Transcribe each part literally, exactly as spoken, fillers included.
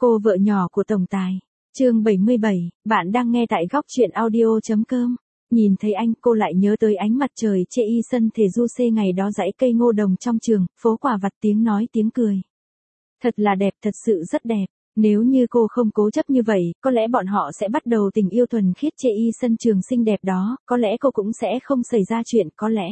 Cô vợ nhỏ của tổng tài. Chương bảy mươi bảy, bạn đang nghe tại góc truyện audio chấm com. Nhìn thấy anh, cô lại nhớ tới ánh mặt trời chê y sân thể du xê ngày đó dãy cây ngô đồng trong trường, phố quả vặt tiếng nói tiếng cười. Thật là đẹp, thật sự rất đẹp. Nếu như cô không cố chấp như vậy, có lẽ bọn họ sẽ bắt đầu tình yêu thuần khiết chê y sân trường xinh đẹp đó, có lẽ cô cũng sẽ không xảy ra chuyện, có lẽ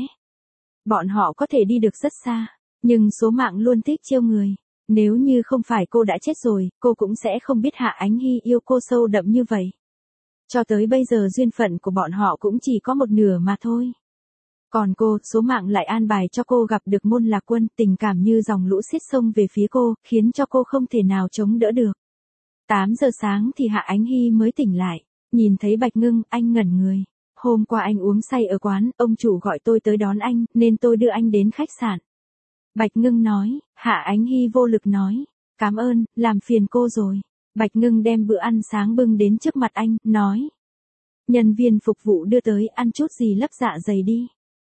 bọn họ có thể đi được rất xa. Nhưng số mạng luôn thích trêu người. Nếu như không phải cô đã chết rồi, cô cũng sẽ không biết Hạ Ánh Hy yêu cô sâu đậm như vậy. Cho tới bây giờ duyên phận của bọn họ cũng chỉ có một nửa mà thôi. Còn cô, số mạng lại an bài cho cô gặp được Môn Lạc Quân, tình cảm như dòng lũ xiết sông về phía cô, khiến cho cô không thể nào chống đỡ được. tám giờ sáng thì Hạ Ánh Hy mới tỉnh lại, nhìn thấy Bạch Ngưng, anh ngẩn người. Hôm qua anh uống say ở quán, ông chủ gọi tôi tới đón anh, nên tôi đưa anh đến khách sạn. Bạch Ngưng nói. Hạ Ánh Hy vô lực nói, cảm ơn, làm phiền cô rồi. Bạch Ngưng đem bữa ăn sáng bưng đến trước mặt anh, nói. Nhân viên phục vụ đưa tới, ăn chút gì lấp dạ dày đi.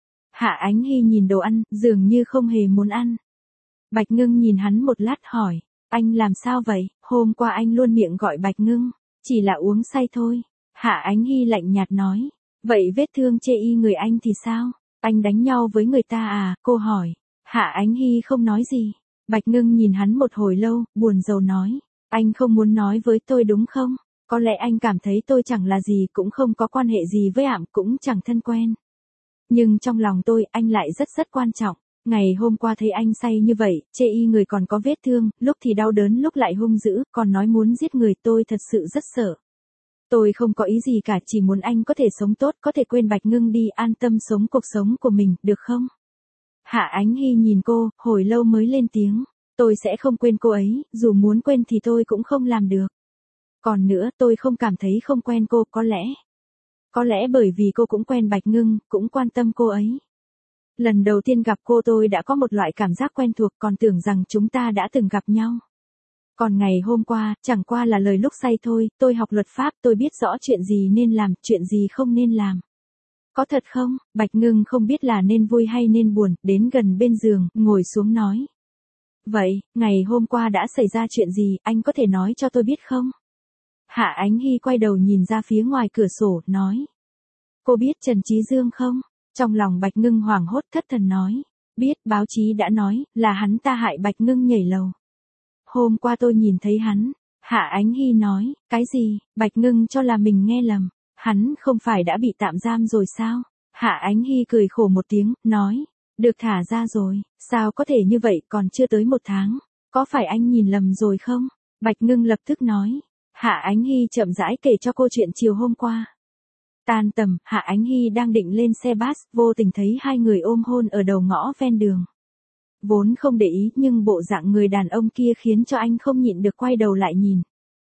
Hạ Ánh Hy nhìn đồ ăn, dường như không hề muốn ăn. Bạch Ngưng nhìn hắn một lát hỏi, anh làm sao vậy? Hôm qua anh luôn miệng gọi Bạch Ngưng, chỉ là uống say thôi. Hạ Ánh Hy lạnh nhạt nói, vậy vết thương chê y người anh thì sao? Anh đánh nhau với người ta à? Cô hỏi. Hạ Ánh Hy không nói gì. Bạch Ngưng nhìn hắn một hồi lâu, buồn rầu nói, anh không muốn nói với tôi đúng không? Có lẽ anh cảm thấy tôi chẳng là gì, cũng không có quan hệ gì với ảm, cũng chẳng thân quen. Nhưng trong lòng tôi, anh lại rất rất quan trọng. Ngày hôm qua thấy anh say như vậy, chê y người còn có vết thương, lúc thì đau đớn lúc lại hung dữ, còn nói muốn giết người, tôi thật sự rất sợ. Tôi không có ý gì cả, chỉ muốn anh có thể sống tốt, có thể quên Bạch Ngưng đi, an tâm sống cuộc sống của mình, được không? Hạ Ánh Hy nhìn cô, hồi lâu mới lên tiếng, tôi sẽ không quên cô ấy, dù muốn quên thì tôi cũng không làm được. Còn nữa, tôi không cảm thấy không quen cô, có lẽ. Có lẽ bởi vì cô cũng quen Bạch Ngưng, cũng quan tâm cô ấy. Lần đầu tiên gặp cô tôi đã có một loại cảm giác quen thuộc, còn tưởng rằng chúng ta đã từng gặp nhau. Còn ngày hôm qua, chẳng qua là lời lúc say thôi, tôi học luật pháp, tôi biết rõ chuyện gì nên làm, chuyện gì không nên làm. Có thật không? Bạch Ngưng không biết là nên vui hay nên buồn, đến gần bên giường, ngồi xuống nói. Vậy, ngày hôm qua đã xảy ra chuyện gì, anh có thể nói cho tôi biết không? Hạ Ánh Hy quay đầu nhìn ra phía ngoài cửa sổ, nói. Cô biết Trần Chí Dương không? Trong lòng Bạch Ngưng hoảng hốt thất thần nói. Biết, báo chí đã nói, là hắn ta hại Bạch Ngưng nhảy lầu. Hôm qua tôi nhìn thấy hắn. Hạ Ánh Hy nói, cái gì? Bạch Ngưng cho là mình nghe lầm. Hắn không phải đã bị tạm giam rồi sao? Hạ Ánh Hy cười khổ một tiếng, nói. Được thả ra rồi, sao có thể như vậy, còn chưa tới một tháng. Có phải anh nhìn lầm rồi không? Bạch Ngưng lập tức nói. Hạ Ánh Hy chậm rãi kể cho cô chuyện chiều hôm qua. Tan tầm, Hạ Ánh Hy đang định lên xe bus, vô tình thấy hai người ôm hôn ở đầu ngõ ven đường. Vốn không để ý, nhưng bộ dạng người đàn ông kia khiến cho anh không nhịn được quay đầu lại nhìn.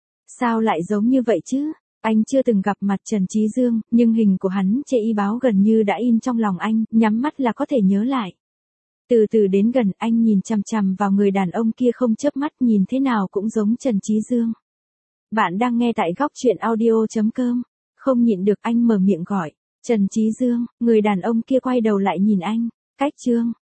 Sao lại giống như vậy chứ? Anh chưa từng gặp mặt Trần Chí Dương, nhưng hình của hắn chê y báo gần như đã in trong lòng anh, nhắm mắt là có thể nhớ lại. Từ từ đến gần, anh nhìn chằm chằm vào người đàn ông kia không chớp mắt, nhìn thế nào cũng giống Trần Chí Dương. Bạn đang nghe tại góc truyện audio chấm com. Không nhịn được anh mở miệng gọi. Trần Chí Dương, người đàn ông kia quay đầu lại nhìn anh. Cách Trương,